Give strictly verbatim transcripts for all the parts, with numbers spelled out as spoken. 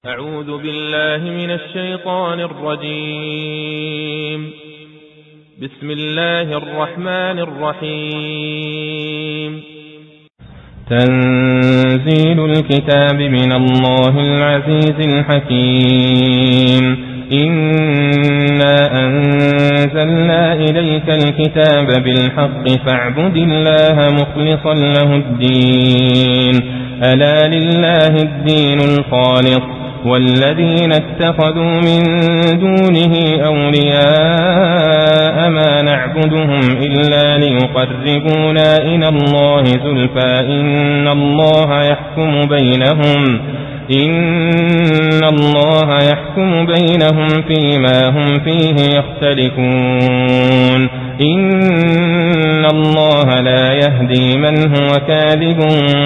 أعوذ بالله من الشيطان الرجيم. بسم الله الرحمن الرحيم. تنزيل الكتاب من الله العزيز الحكيم. إنا أنزلنا إليك الكتاب بالحق فاعبد الله مخلصا له الدين. ألا لله الدين الخالص والذين اتخذوا من دونه أولياء ما نعبدهم إلا ليقربونا إلى الله زلفى إن الله يحكم بينهم إن الله يحكم بينهم فيما هم فيه يختلفون. إن الله لا يهدي من هو كاذب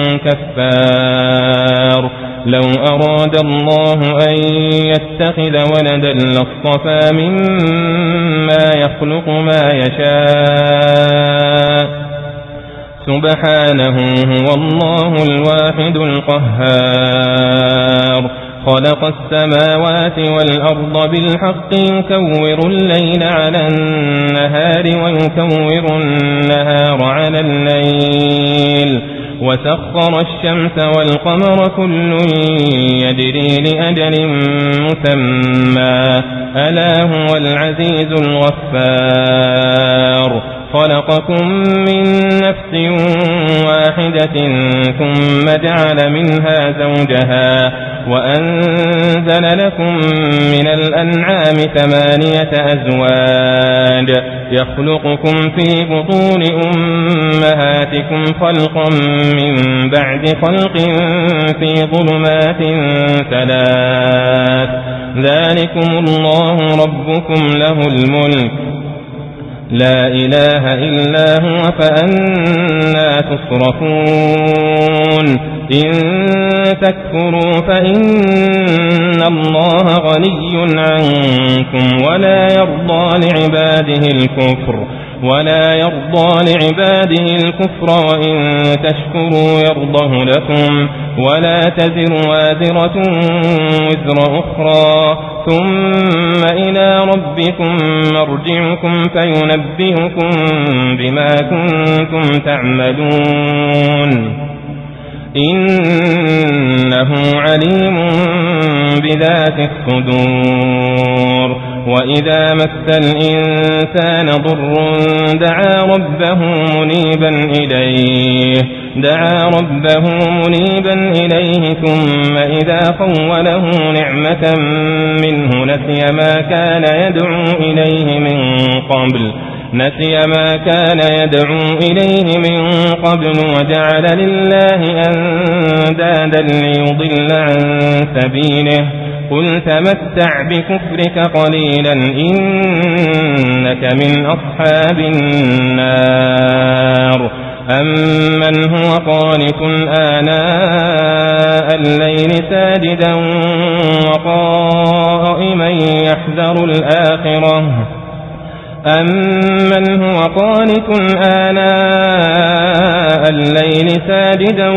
كفار. لو أراد الله أن يتخذ ولدا لاصطفى مما يخلق ما يشاء سبحانه هو الله الواحد القهار. خلق السماوات والأرض بالحق يكور الليل على النهار ويكور النهار على الليل وسخر الشمس والقمر كل يجري لأجل مسمى ألا هو العزيز الغفار. خلقكم من نفس واحدة ثم جعل منها زوجها وأنزل لكم من الأنعام ثمانية أزواج يخلقكم في بطون أمهاتكم خلقا من بعد خلق في ظلمات ثلاث. ذلكم الله ربكم له الملك لا إله إلا هو فأنى تصرفون. إن تكفروا فإن الله غني عنكم ولا يرضى لعباده الكفر ولا يرضى لعباده الكفر وإن تشكروا يرضه لكم ولا تزر وازرة وزر أخرى ثم إلى ربكم مرجعكم فينبئكم بما كنتم تعملون. إنه عليم بذات الصدور. وإذا مس الإنسان ضر دعا ربه منيبا إليه دعا ربه منيبا إليه ثم إذا خوله نعمة منه نسي ما كان يدعو إليه من قبل نسي ما كان يدعو إليه من قبل وجعل لله أندادا ليضل عن سبيله. قل تمتع بكفرك قليلا إنك من أصحاب النار. أمن هو قانت آناء الليل ساجدا وقائما يحذر الآخرة أمن هو قانت آناء الليل ساجدا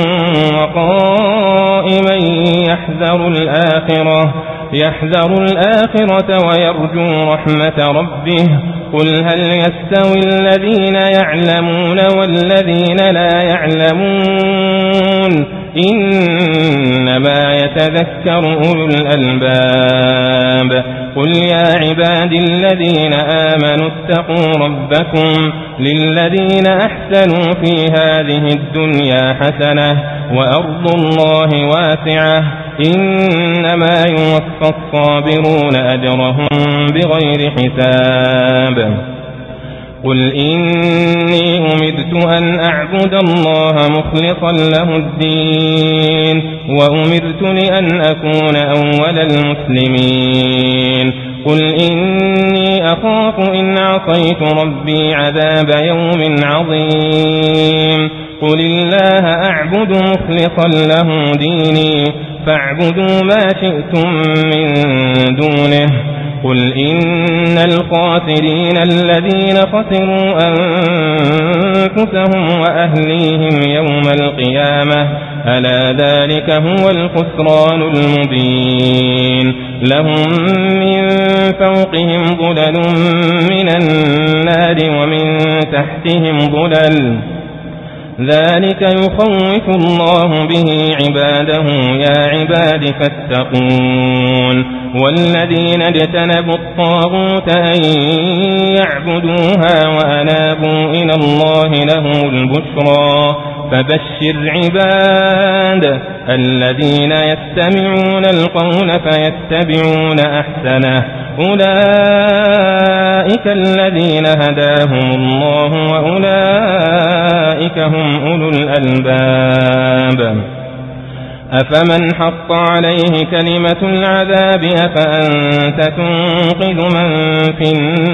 وقائما يحذر الآخرة يحذر الآخرة ويرجو رحمة ربه. قل هل يستوي الذين يعلمون والذين لا يعلمون إنما يتذكر أولو الألباب. قل يا عبادي الذين آمنوا اتقوا ربكم للذين أحسنوا في هذه الدنيا حسنة وأرض الله واسعة إنما يوفى الصابرون أجرهم بغير حساب. قل إني أمرت أن أعبد الله مخلصا له الدين وأمرت لأن أكون أول المسلمين. قل إني أخاف إن عصيت ربي عذاب يوم عظيم. قل الله أعبد مخلصا له ديني فاعبدوا ما شئتم من دونه. قل إن الخاسرين الذين خسروا أنفسهم وأهليهم يوم القيامة ألا ذلك هو الخسران المبين لهم من فوقهم ظلل من النار ومن تحتهم ظلل ذلك يخوف الله به عباده يا عباد فاتقون والذين اجتنبوا الطاغوت أن يعبدوها وأنابوا إلى الله لهم البشرى فبشر عباد الذين يستمعون القول فيتبعون أحسنه أولئك الذين هداهم الله وأولئك هم أولو الألباب أفمن حق عليه كلمة العذاب أفأنت تنقذ من في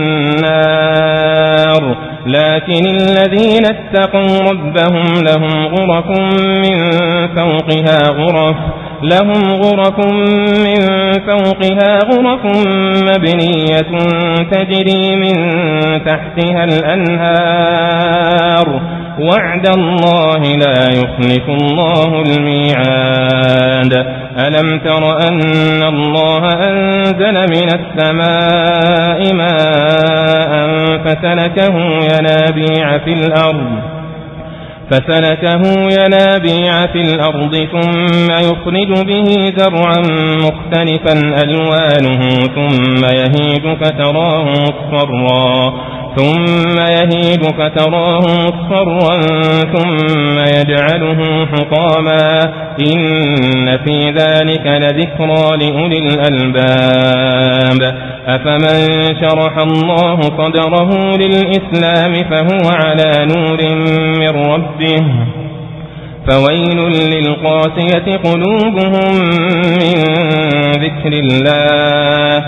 النار لكن الذين اتقوا ربهم لهم غرف من فوقها غرف لهم غرف من فوقها غرف مبنية تجري من تحتها الأنهار وعد الله لا يخلف الله الميعاد ألم تر أن الله أنزل من السماء ماء فسلكه ينابيع في الأرض فسلكه ينابيع في الأرض ثم يخرج به زرعا مختلفا ألوانه ثم يهيج فتراه مصفرا ثم يهيج فتراه مصفرا ثم يجعله حطاما إن في ذلك لذكرى لأولي الألباب أفمن شرح الله صدره للإسلام فهو على نور من ربه فويل للقاسية قلوبهم من ذكر الله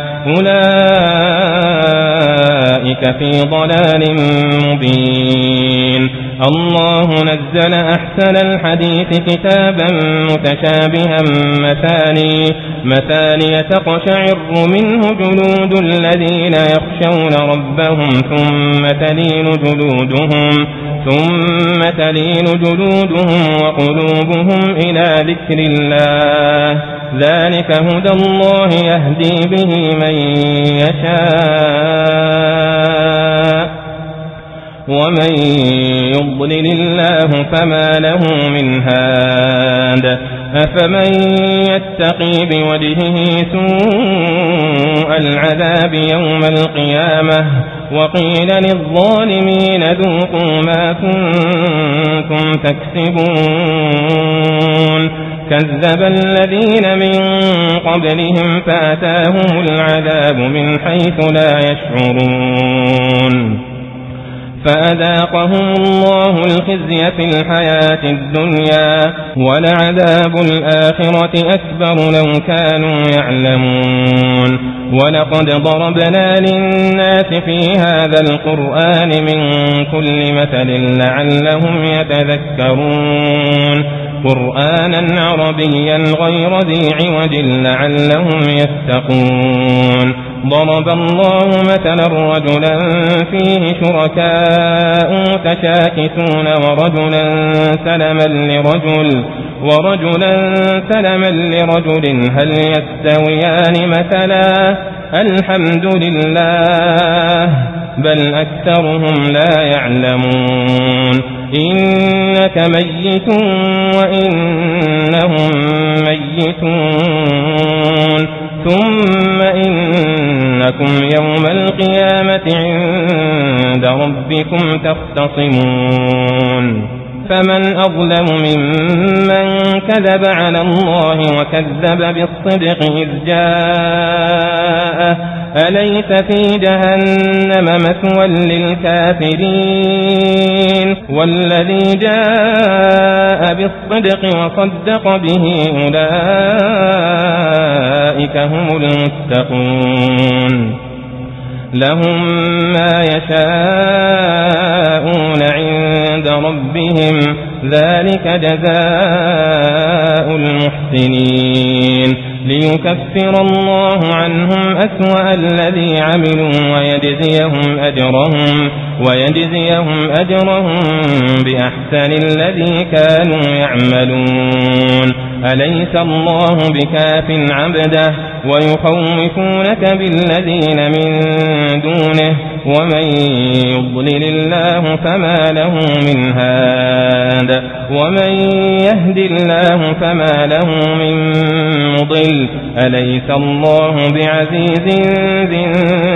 أولئك في ضلال مبين الله نزل أحسن الحديث كتابا متشابها مثاني مثاني تقشعر منه جلود الذين يخشون ربهم ثم تلين جلودهم ثم تلين جلودهم وقلوبهم إلى ذكر الله ذلك هدى الله يهدي به من يشاء ومن يضلل الله فما له من هاد أفمن يتقي بوجهه سوء العذاب يوم القيامة وقيل للظالمين ذوقوا ما كنتم تكسبون كذب الذين من قبلهم فأتاهم العذاب من حيث لا يشعرون فأذاقهم الله الخزي في الحياة الدنيا ولعذاب الآخرة أكبر لو كانوا يعلمون ولقد ضربنا للناس في هذا القرآن من كل مثل لعلهم يتذكرون قرآنا عربيا غير ذي عوج لعلهم يتقون ضرب الله مثلا رجلا فيه شركاء متشاكسون ورجلا سلما لرجل ورجلا سلما لرجل هل يستويان مثلا الحمد لله بل أكثرهم لا يعلمون إنك ميت وإنهم ميتون ثم إنكم يوم القيامة عند ربكم تختصمون فمن أظلم ممن كذب على الله وكذب بالصدق إذ جاءه أليس في جهنم مثوى للكافرين والذي جاء بالصدق وصدق به أولئك هم المتقون لهم ما يشاءون عند ربهم ذلك جزاء المحسنين ليكفر الله عنهم أسوأ الذي عملوا ويجزيهم أجرهم ويجزيهم أجرهم بأحسن الذي كانوا يعملون أليس الله بكاف عبده ويخوفونك بالذين من دونه ومن يضلل الله فما له من هاد ومن يهد الله فما له من مضل أليس الله بعزيز ذي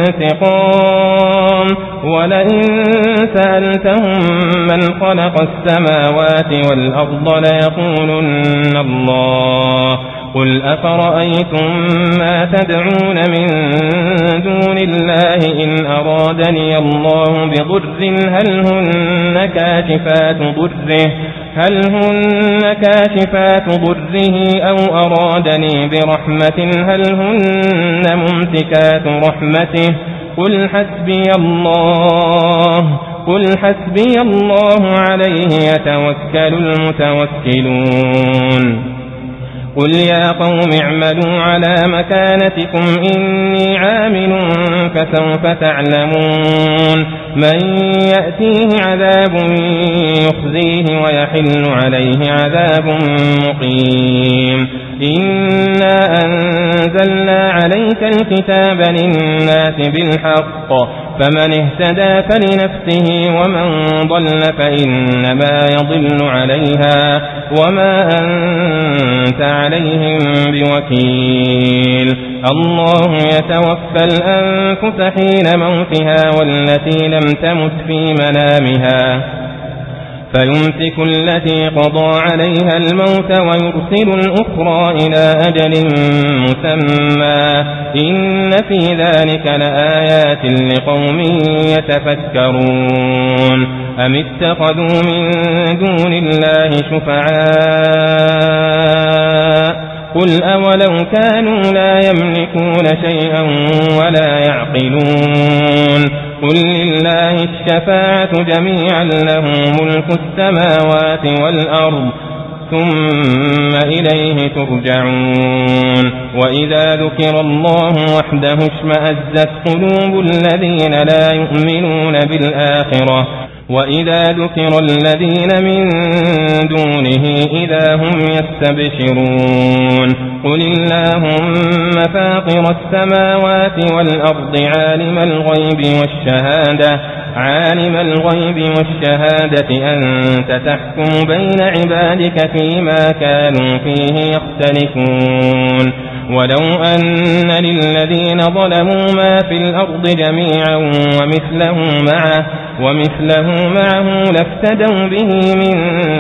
انتقام ولئن سألتهم من خلق السماوات والأرض ليقولن الله قل أفرأيتم ما تدعون من دون الله إن أرادني الله بضر هل هن كاشفات ضره هل هن كاشفات ضره أو أرادني برحمة هل هن ممسكات رحمته قل حسبي الله قل حسبي الله عليه يتوكل المتوكلون قل يا قوم اعملوا على مكانتكم إني عامل فسوف تعلمون من يأتيه عذاب يخزيه ويحل عليه عذاب مقيم إنا أنزلنا عليك الكتاب للناس بالحق فمن اهتدى فلنفسه ومن ضل فإنما يضل عليها وما أنت عليهم بوكيل الله يتوفى الأنفس حين موتها والتي لم تمت في منامها فيمسك التي قضى عليها الموت ويرسل الأخرى إلى أجل مسمى إن في ذلك لآيات لقوم يتفكرون أم اتخذوا من دون الله شفعاء قل أولو كانوا لا يملكون شيئا ولا يعقلون قل لله الشفاعة جميعا له ملك السماوات والأرض ثم إليه ترجعون وإذا ذكر الله وحده اشمأزت قلوب الذين لا يؤمنون بالآخرة وإذا ذكر الذين من دونه إذا هم يستبشرون قل اللهم فاطر السماوات والأرض عالم الغيب والشهادة عالم الغيب والشهادة أنت تحكم بين عبادك فيما كانوا فيه يختلفون ولو أن للذين ظلموا ما في الأرض جميعا ومثله معه ومثله معه لافتدوا به من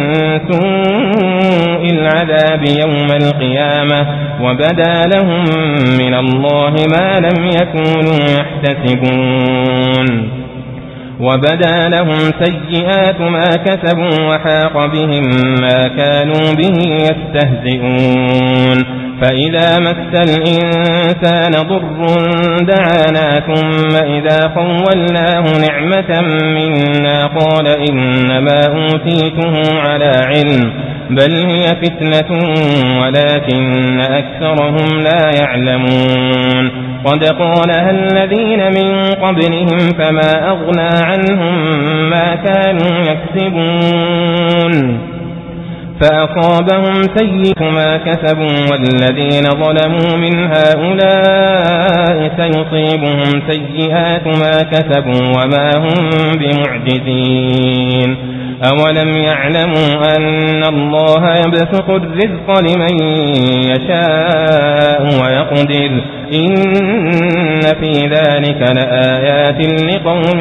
سوء العذاب يوم القيامة وبدا لهم من الله ما لم يكونوا يحتسبون وبدا لهم سيئات ما كسبوا وحاق بهم ما كانوا به يستهزئون فإذا مس الإنسان ضر دعانا ثم إذا خولناه نعمة منا قال إنما أوتيته على علم بل هي فتنة ولكن أكثرهم لا يعلمون قد قالها الذين من قبلهم فما أغنى عنهم ما كانوا يكسبون فأصابهم سيئات ما كسبوا والذين ظلموا من هؤلاء سيصيبهم سيئات ما كسبوا وما هم بمعجزين أولم يعلموا أن الله يبسط الرزق لمن يشاء ويقدر إن في ذلك لآيات لقوم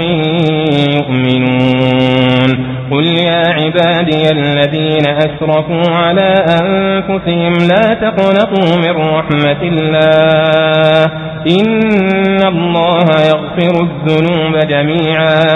يؤمنون قل يا عبادي الذين أسرفوا على أنفسهم لا تقنطوا من رحمة الله إن الله يغفر الذنوب جميعا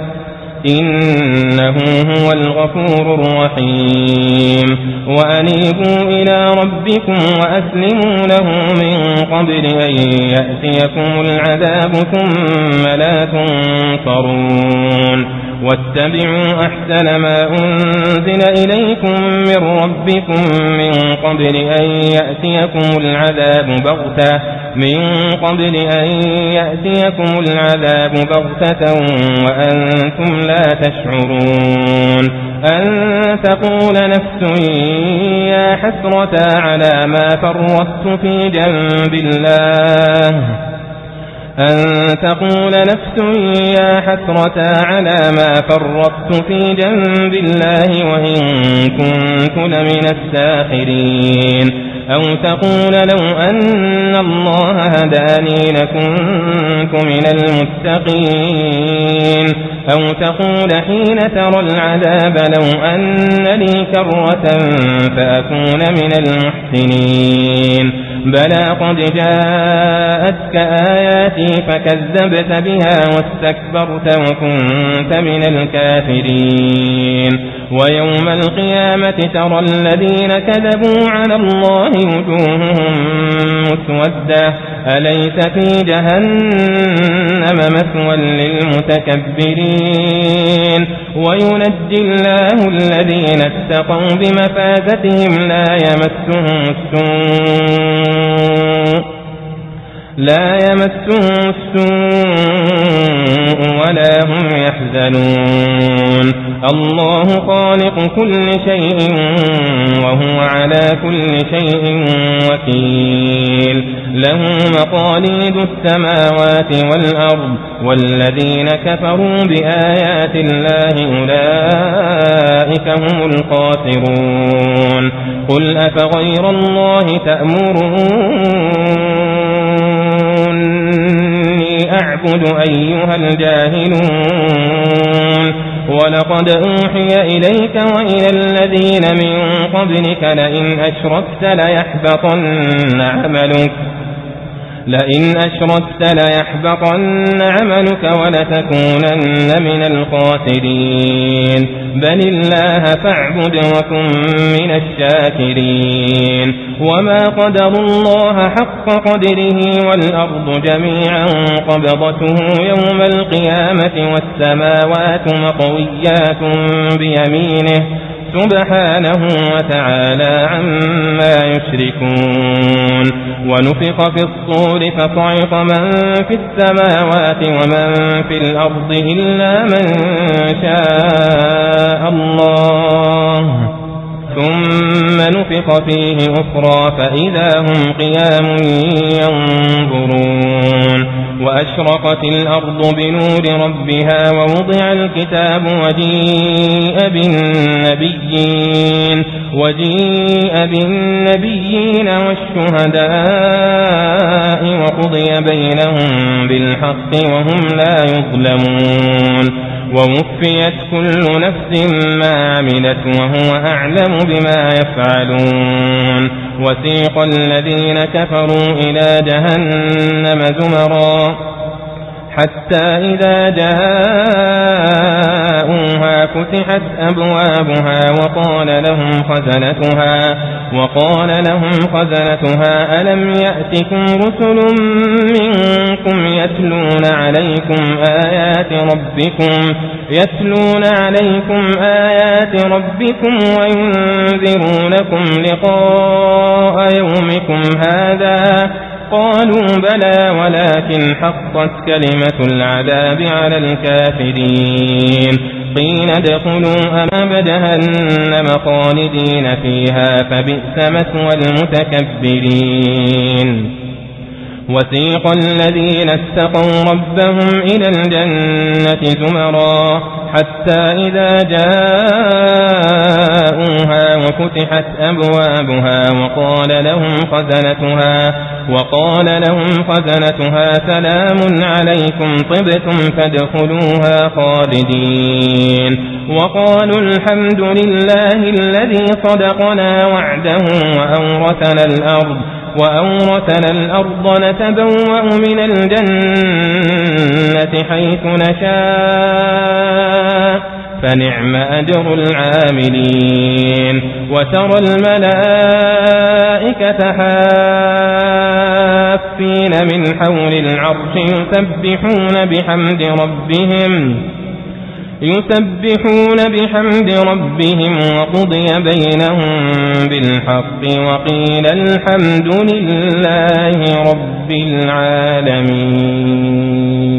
إنه هو الغفور الرحيم وأنيبوا إلى ربكم وأسلموا له من قبل أن يأتيكم العذاب ثم لا تنصرون واتبعوا أحسن ما أنزل إليكم من ربكم من قبل أن يأتيكم العذاب بغتة من قبل أن يأتيكم العذاب بغتة وأنتم لا تشعرون أن تقول نفس يا حسرة على ما فرطت في جنب الله أن تقول نفس يا حسرة على ما فرطت في جنب الله وإن كنت لمن الساخرين أو تقول لو أن الله هداني لكنت من المتقين أو تقول حين ترى العذاب لو أن لي كرة فأكون من المحسنين بلى قد جاءتك آياتي فكذبت بها واستكبرت وكنت من الكافرين ويوم القيامة ترى الذين كذبوا على الله وجوههم مسودة أليس في جهنم مثوى للمتكبرين وينجي الله الذين اتقوا بمفازتهم لا يمسهم السوء لا يمسهم السوء ولا هم يحزنون الله خالق كل شيء وهو على كل شيء وكيل له مقاليد السماوات والأرض والذين كفروا بآيات الله أولئك هم الخاسرون قل أفغير الله تأمروني أعبد أيها الجاهلون ولقد أوحي إليك وإلى الذين من قبلك لئن أشركت ليحبطن عملك لئن أشركت ليحبطن عملك ولتكونن من الخاسرين بل الله فاعبد وكن من الشاكرين وما قدر الله حق قدره والأرض جميعا قبضته يوم القيامة والسماوات مطويات بيمينه سبحانه وتعالى عما يشركون ونفخ في الصور فصعق من في السماوات ومن في الأرض إلا من شاء الله ثم نفخ فيه أخرى فإذا هم قيام ينظرون وأشرقت الأرض بنور ربها ووضع الكتاب وجيء بالنبيين وجيء بالنبيين والشهداء وقضي بينهم بالحق وهم لا يظلمون ووفيت كل نفس ما عملت وهو أعلم بما يفعلون وسيق الذين كفروا إلى جهنم زمرا حتى إذا جاءوها فتحت أبوابها وقال لهم خزنتها وقال لهم خزنتها ألم يأتكم رسل منكم يتلون عليكم آيات ربكم يتلون عليكم آيات ربكم وينذرونكم لقاء يومكم هذا قالوا بلى ولكن حقت كلمة العذاب على الكافرين قيل ادخلوا أبواب جهنم خالدين فيها فبئس مثوى المتكبرين وسيق الذين اتقوا ربهم إلى الجنة زمرا حتى إذا جاءوها وفتحت أبوابها وقال لهم خزنتها وقال لهم خزنتها سلام عليكم طبتم فادخلوها خالدين وقالوا الحمد لله الذي صدقنا وعده وأورثنا الأرض وأورثنا الأرض نتبوأ من الجنة حيث نشاء فنعم أجر العاملين وترى الملائكة حافين من حول العرش يسبحون بحمد ربهم يسبحون بحمد ربهم وقضي بينهم بالحق وقيل الحمد لله رب العالمين.